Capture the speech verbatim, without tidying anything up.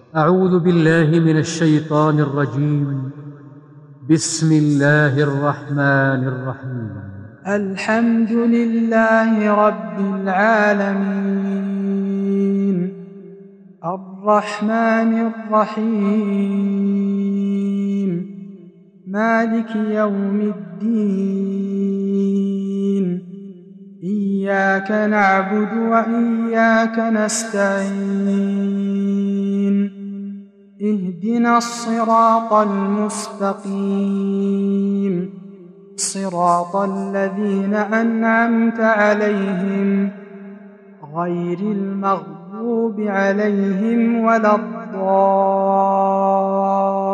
أعوذ بالله من الشيطان الرجيم. بسم الله الرحمن الرحيم. الحمد لله رب العالمين، الرحمن الرحيم، مالك يوم الدين. إياك نعبد وإياك نستعين. اهدنا الصراط المستقيم، صراط الذين أنعمت عليهم غير المغضوب عليهم ولا الضالين.